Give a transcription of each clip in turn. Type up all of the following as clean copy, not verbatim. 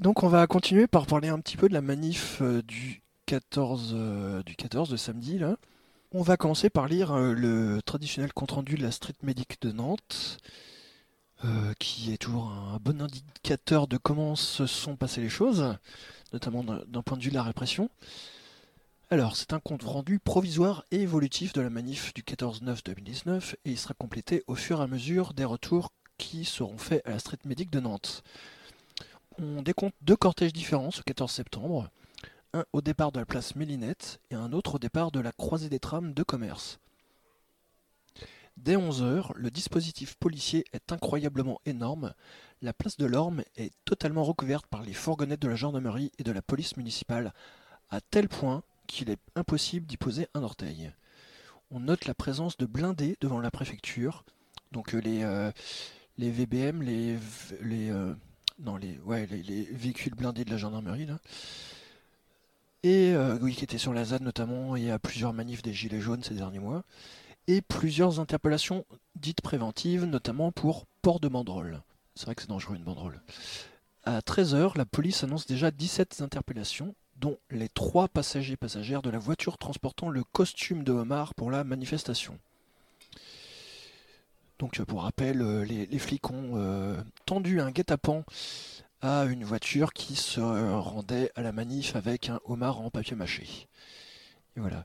Donc on va continuer par parler un petit peu de la manif du 14 de samedi là. On va commencer par lire le traditionnel compte-rendu de la Street Medic de Nantes, qui est toujours un bon indicateur de comment se sont passées les choses, notamment d'un point de vue de la répression. Alors, c'est un compte-rendu provisoire et évolutif de la manif du 14-9-2019 et il sera complété au fur et à mesure des retours qui seront faits à la Street Medic de Nantes. On décompte deux cortèges différents ce 14 septembre, un au départ de la place Mélinette et un autre au départ de la croisée des trams de commerce. Dès 11 heures, le dispositif policier est incroyablement énorme. La place de l'Orme est totalement recouverte par les fourgonnettes de la gendarmerie et de la police municipale, à tel point qu'il est impossible d'y poser un orteil. On note la présence de blindés devant la préfecture, donc les VBM, non, les véhicules blindés de la gendarmerie, là. Et oui, qui étaient sur la ZAD notamment, et à plusieurs manifs des Gilets jaunes ces derniers mois, et plusieurs interpellations dites préventives, notamment pour port de banderole. C'est vrai que c'est dangereux une banderole. À 13 heures, la police annonce déjà 17 interpellations, dont les 3 passagers-passagères de la voiture transportant le costume de homard pour la manifestation. Donc pour rappel, les flics ont tendu un guet-apens à une voiture qui se rendait à la manif avec un homard en papier mâché. Et voilà.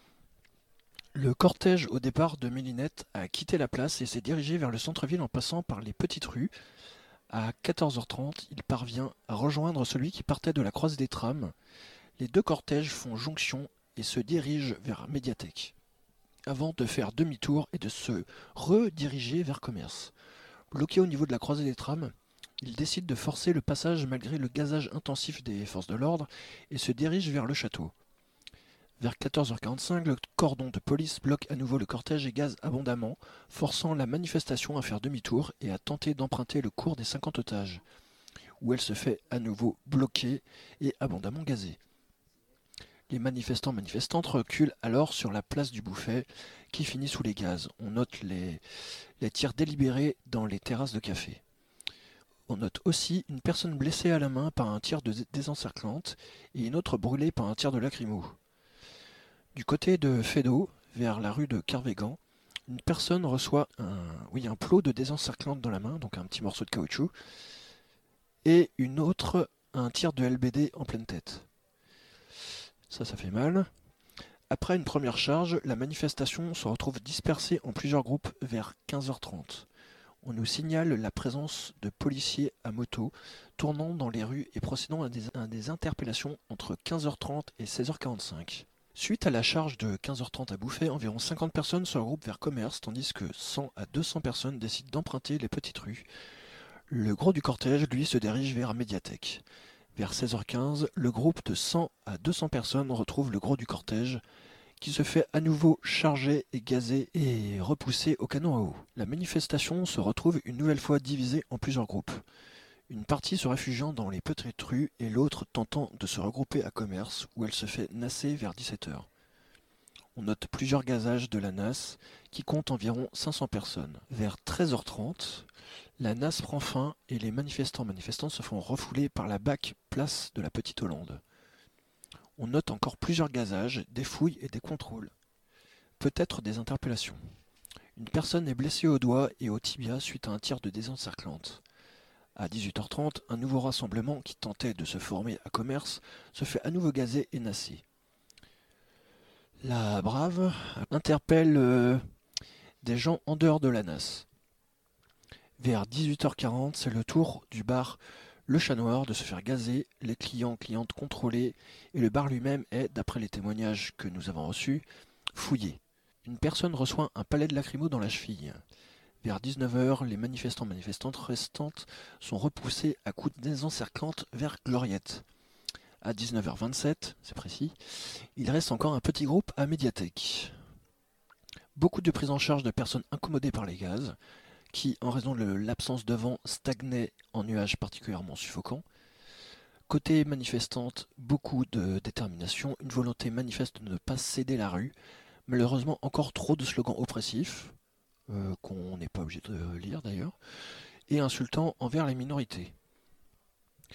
Le cortège au départ de Mélinette a quitté la place et s'est dirigé vers le centre-ville en passant par les petites rues. À 14h30, il parvient à rejoindre celui qui partait de la croisée des trams. Les deux cortèges font jonction et se dirigent vers Médiathèque, avant de faire demi-tour et de se rediriger vers Commerce. Bloqué au niveau de la croisée des trams, il décide de forcer le passage malgré le gazage intensif des forces de l'ordre et se dirige vers le château. Vers 14h45, le cordon de police bloque à nouveau le cortège et gaze abondamment, forçant la manifestation à faire demi-tour et à tenter d'emprunter le cours des 50 otages, où elle se fait à nouveau bloquer et abondamment gazer. Les manifestantes reculent alors sur la place du Bouffet, qui finit sous les gaz. On note les tirs délibérés dans les terrasses de café. On note aussi une personne blessée à la main par un tir de désencerclante et une autre brûlée par un tir de lacrymo. Du côté de Feydeau, vers la rue de Kervégan, une personne reçoit un plot de désencerclante dans la main, donc un petit morceau de caoutchouc, et une autre un tir de LBD en pleine tête. Ça fait mal. Après une première charge, la manifestation se retrouve dispersée en plusieurs groupes vers 15h30. On nous signale la présence de policiers à moto tournant dans les rues et procédant à des interpellations entre 15h30 et 16h45. Suite à la charge de 15h30 à Bouffay, environ 50 personnes se regroupent vers Commerce, tandis que 100 à 200 personnes décident d'emprunter les petites rues. Le gros du cortège, lui, se dirige vers Médiathèque. Vers 16h15, le groupe de 100 à 200 personnes retrouve le gros du cortège, qui se fait à nouveau charger et gazer et repousser au canon à eau. La manifestation se retrouve une nouvelle fois divisée en plusieurs groupes. Une partie se réfugiant dans les petites rues et l'autre tentant de se regrouper à Commerce, où elle se fait nasser vers 17h. On note plusieurs gazages de la NAS qui compte environ 500 personnes. Vers 13h30, la NAS prend fin et les manifestants se font refouler par la BAC place de la Petite Hollande. On note encore plusieurs gazages, des fouilles et des contrôles. Peut-être des interpellations. Une personne est blessée au doigt et au tibia suite à un tir de désencerclante. À 18h30, un nouveau rassemblement qui tentait de se former à Commerce se fait à nouveau gazer et nasser. La Brave interpelle des gens en dehors de la NAS. Vers 18h40, c'est le tour du bar Le Chat Noir de se faire gazer, les clientes contrôlés, et le bar lui-même est, d'après les témoignages que nous avons reçus, fouillé. Une personne reçoit un palet de lacrymo dans la cheville. Vers 19h, les manifestantes restantes sont repoussés à coups de désencerclante vers Gloriette. À 19h27, c'est précis, il reste encore un petit groupe à Médiathèque. Beaucoup de prise en charge de personnes incommodées par les gaz, qui, en raison de l'absence de vent, stagnaient en nuages particulièrement suffocants. Côté manifestante, beaucoup de détermination, une volonté manifeste de ne pas céder la rue, malheureusement encore trop de slogans oppressifs, qu'on n'est pas obligé de lire d'ailleurs, et insultants envers les minorités.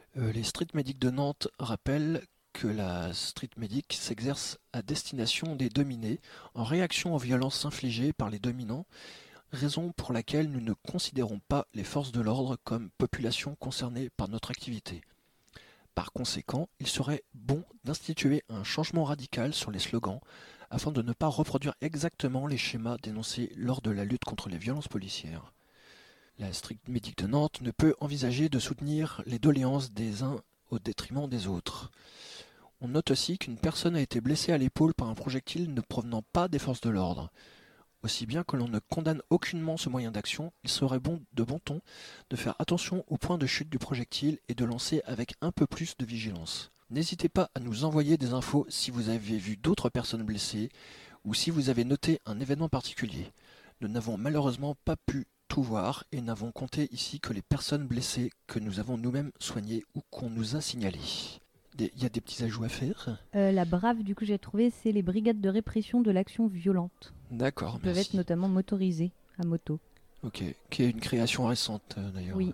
Les street medics de Nantes rappellent que la street medic s'exerce à destination des dominés en réaction aux violences infligées par les dominants, raison pour laquelle nous ne considérons pas les forces de l'ordre comme population concernée par notre activité. Par conséquent, il serait bon d'instituer un changement radical sur les slogans afin de ne pas reproduire exactement les schémas dénoncés lors de la lutte contre les violences policières. La street medic de Nantes ne peut envisager de soutenir les doléances des uns au détriment des autres. On note aussi qu'une personne a été blessée à l'épaule par un projectile ne provenant pas des forces de l'ordre. Aussi bien que l'on ne condamne aucunement ce moyen d'action, il serait de bon ton de faire attention au point de chute du projectile et de lancer avec un peu plus de vigilance. N'hésitez pas à nous envoyer des infos si vous avez vu d'autres personnes blessées ou si vous avez noté un événement particulier. Nous n'avons malheureusement pas pu tout voir et n'avons compté ici que les personnes blessées que nous avons nous-mêmes soignées ou qu'on nous a signalées. Il y a des petits ajouts à faire. La brave, du coup, j'ai trouvé, c'est les brigades de répression de l'action violente. D'accord, Ils peuvent être notamment motorisés, à moto. Ok, qui est une création récente d'ailleurs. Oui.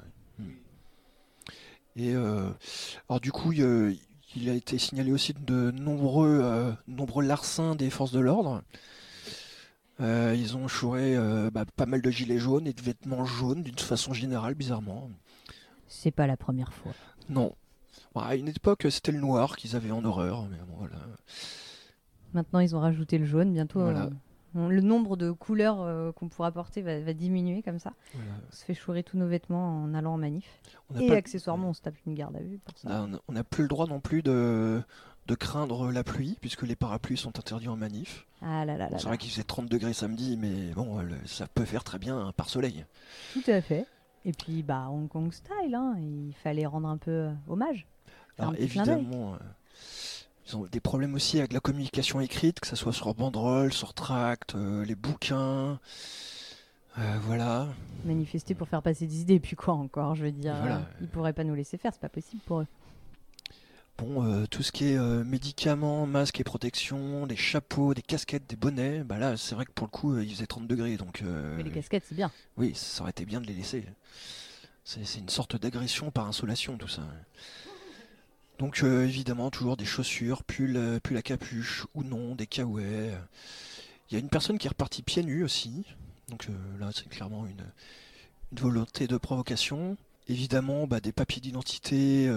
Et alors du coup, il a été signalé aussi de nombreux larcins des forces de l'ordre. Ils ont chouré pas mal de gilets jaunes et de vêtements jaunes d'une façon générale, bizarrement. C'est pas la première fois. Non. À une époque, c'était le noir qu'ils avaient en horreur. Mais bon, voilà. Maintenant, ils ont rajouté le jaune. Bientôt, Voilà. le nombre de couleurs qu'on pourra porter va diminuer comme ça. Voilà. On se fait chourer tous nos vêtements en allant en manif. Et accessoirement, on se tape une garde à vue pour ça. On n'a plus le droit non plus de craindre la pluie, puisque les parapluies sont interdits en manif. Ah là là là. C'est vrai qu'il faisait 30 degrés samedi, mais bon, ça peut faire très bien par soleil. Tout à fait. Et puis, Hong Kong style, hein, il fallait rendre un peu hommage. Alors évidemment, ils ont des problèmes aussi avec la communication écrite, que ce soit sur banderole, sur tract, les bouquins, voilà. Manifester pour faire passer des idées, puis quoi encore, je veux dire, voilà. Ils pourraient pas nous laisser faire, c'est pas possible pour eux. Bon, tout ce qui est médicaments, masques et protection, des chapeaux, des casquettes, des bonnets, là c'est vrai que pour le coup il faisait 30 degrés, donc... Mais les casquettes c'est bien. Oui, ça aurait été bien de les laisser. C'est une sorte d'agression par insolation tout ça. Donc évidemment toujours des chaussures, pull à capuche ou non, des caouets. Il y a une personne qui est repartie pieds nus aussi. Donc là c'est clairement une volonté de provocation. Évidemment des papiers d'identité,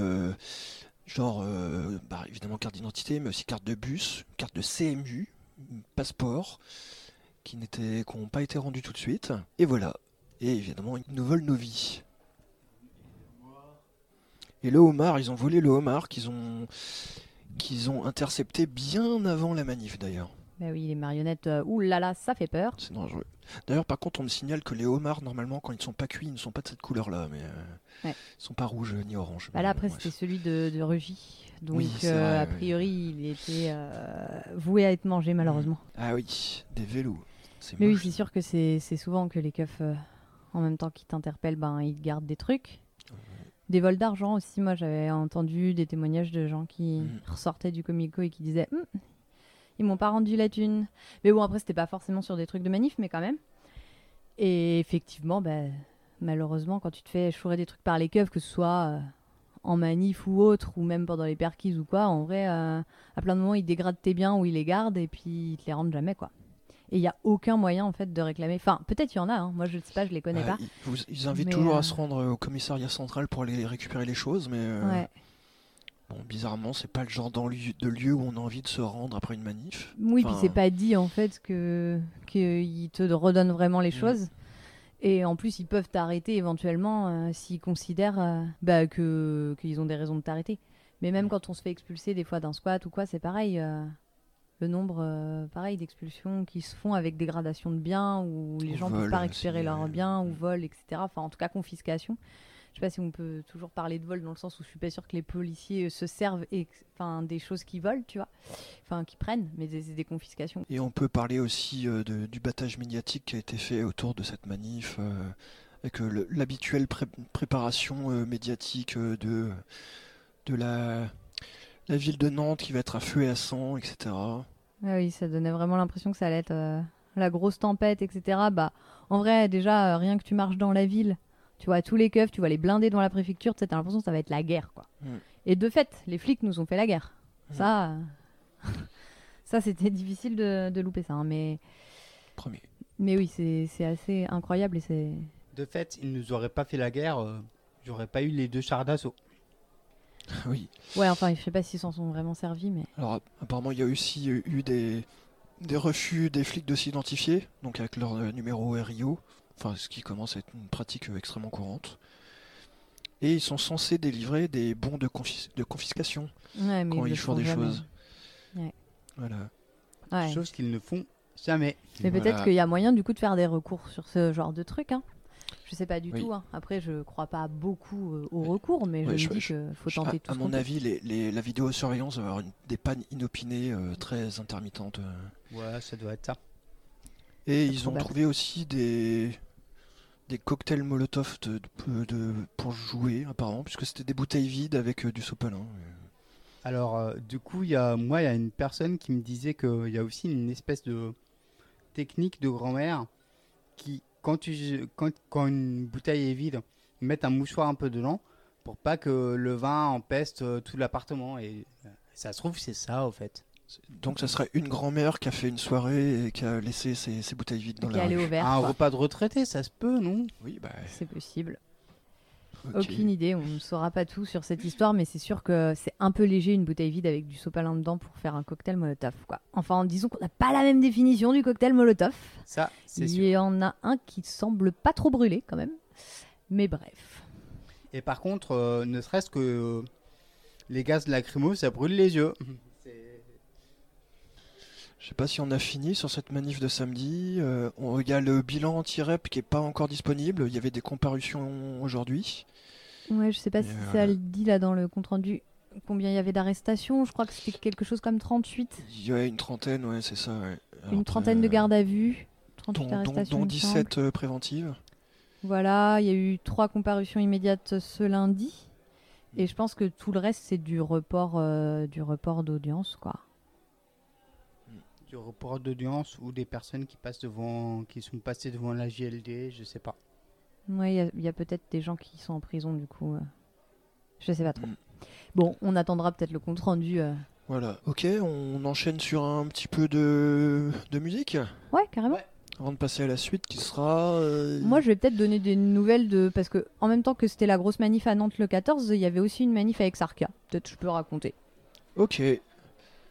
évidemment carte d'identité, mais aussi carte de bus, carte de CMU, passeport, qui n'ont pas été rendus tout de suite. Et voilà. Et évidemment ils nous volent nos vies. Et le homard, ils ont volé le homard qu'ils ont intercepté bien avant la manif d'ailleurs. Bah oui, les marionnettes, oulala, ça fait peur. C'est dangereux. D'ailleurs, par contre, on me signale que les homards, normalement, quand ils ne sont pas cuits, ils ne sont pas de cette couleur-là, mais ils ne sont pas rouges ni oranges. Là, après, c'était celui de Rugy. Donc, oui, vrai, a priori, il était voué à être mangé, malheureusement. Ah oui, des vélos. Mais oui, c'est sûr que c'est souvent que les keufs, en même temps qu'ils t'interpellent, ils gardent des trucs. Des vols d'argent aussi, moi j'avais entendu des témoignages de gens qui ressortaient du Comico et qui disaient ils m'ont pas rendu la thune. Mais bon, après c'était pas forcément sur des trucs de manif, mais quand même. Et effectivement, malheureusement, quand tu te fais chourer des trucs par les keufs, que ce soit en manif ou autre, ou même pendant les perquises ou quoi, en vrai, à plein de moments ils dégradent tes biens ou ils les gardent et puis ils te les rendent jamais, quoi. Et il n'y a aucun moyen en fait de réclamer. Enfin, peut-être il y en a, hein. Moi je ne sais pas, je les connais pas. Ils invitent toujours à se rendre au commissariat central pour aller récupérer les choses, mais bon, bizarrement, c'est pas le genre de lieu où on a envie de se rendre après une manif. Oui, puis c'est pas dit en fait qu'ils te redonnent vraiment les choses. Et en plus, ils peuvent t'arrêter éventuellement s'ils considèrent qu'ils ont des raisons de t'arrêter. Mais même quand on se fait expulser des fois d'un squat ou quoi, c'est pareil. Le nombre d'expulsions qui se font avec dégradation de biens où les gens ne peuvent pas récupérer leurs biens ou vol, etc. Enfin, en tout cas, confiscation. Je sais pas si on peut toujours parler de vol dans le sens où je suis pas sûre que les policiers se servent des choses qu'ils volent, tu vois. Enfin, qu'ils prennent, mais des confiscations. Et on peut parler aussi du battage médiatique qui a été fait autour de cette manif, avec l'habituelle préparation médiatique de la ville de Nantes qui va être à feu et à sang, etc. Ah oui, ça donnait vraiment l'impression que ça allait être la grosse tempête, etc. En vrai, déjà, rien que tu marches dans la ville, Tu vois tous les keufs, tu vois les blindés devant la préfecture, tu sais, t'as l'impression que ça va être la guerre, quoi. Et de fait, les flics nous ont fait la guerre. Ça, ça c'était difficile de louper ça. Hein, mais oui, c'est assez incroyable. De fait, ils nous auraient pas fait la guerre, j'aurais pas eu les 2 chars d'assaut. Oui. Ouais, enfin, je sais pas s'ils s'en sont vraiment servis, mais... Alors, apparemment, il y a aussi eu des refus des flics de s'identifier, donc avec leur numéro RIO, enfin, ce qui commence à être une pratique extrêmement courante. Et ils sont censés délivrer des bons de confiscation quand ils font des choses. Ouais. Voilà. Ouais. Chose qu'ils ne font jamais. Mais peut-être qu'il y a moyen du coup de faire des recours sur ce genre de truc. Hein. Je sais pas du tout. Hein. Après, je crois pas beaucoup au recours, mais je me dis qu'il faut tenter tout. À mon avis, la vidéosurveillance va avoir des pannes inopinées très intermittentes. Ouais, ça doit être ça. Et ils ont trouvé aussi des cocktails Molotov pour jouer, apparemment, puisque c'était des bouteilles vides avec du sopalin. Alors, du coup, il y a une personne qui me disait qu'il y a aussi une espèce de technique de grand-mère qui, quand une bouteille est vide, mettent un mouchoir un peu dedans pour pas que le vin empeste tout l'appartement. Et ça se trouve, c'est ça, au fait. Donc ça serait une grand-mère qui a fait une soirée et qui a laissé ses bouteilles vides dans la rue. Un repas de retraité, ça se peut, non? Oui, bah... C'est possible. Okay. Aucune idée, on ne saura pas tout sur cette histoire, mais c'est sûr que c'est un peu léger une bouteille vide avec du sopalin dedans pour faire un cocktail Molotov, quoi. Enfin, disons qu'on n'a pas la même définition du cocktail Molotov. Ça, c'est sûr. Il y en a un qui semble pas trop brûler quand même, mais bref. Et par contre, ne serait-ce que les gaz lacrymaux, ça brûle les yeux. Je sais pas si on a fini sur cette manif de samedi. Il y a le bilan anti-rep qui est pas encore disponible. Il y avait des comparutions aujourd'hui. Ouais, je sais pas si ça le dit là dans le compte rendu combien il y avait d'arrestations. Je crois que c'était quelque chose comme 38. Il y a une trentaine, ouais, c'est ça. Ouais. Une trentaine de gardes à vue, 38 arrestations. Dont 17 préventives. Voilà, il y a eu 3 comparutions immédiates ce lundi. Et je pense que tout le reste, c'est du report d'audience, quoi. Du report d'audience ou des personnes qui sont passées devant la JLD, je sais pas. Ouais, il y a peut-être des gens qui sont en prison du coup. Je sais pas trop. Bon, on attendra peut-être le compte rendu. Voilà, ok, on enchaîne sur un petit peu de musique. Ouais, carrément. Ouais. Avant de passer à la suite qui sera... Moi je vais peut-être donner des nouvelles parce que en même temps que c'était la grosse manif à Nantes le 14, il y avait aussi une manif avec Sarka. Peut-être je peux raconter. Ok,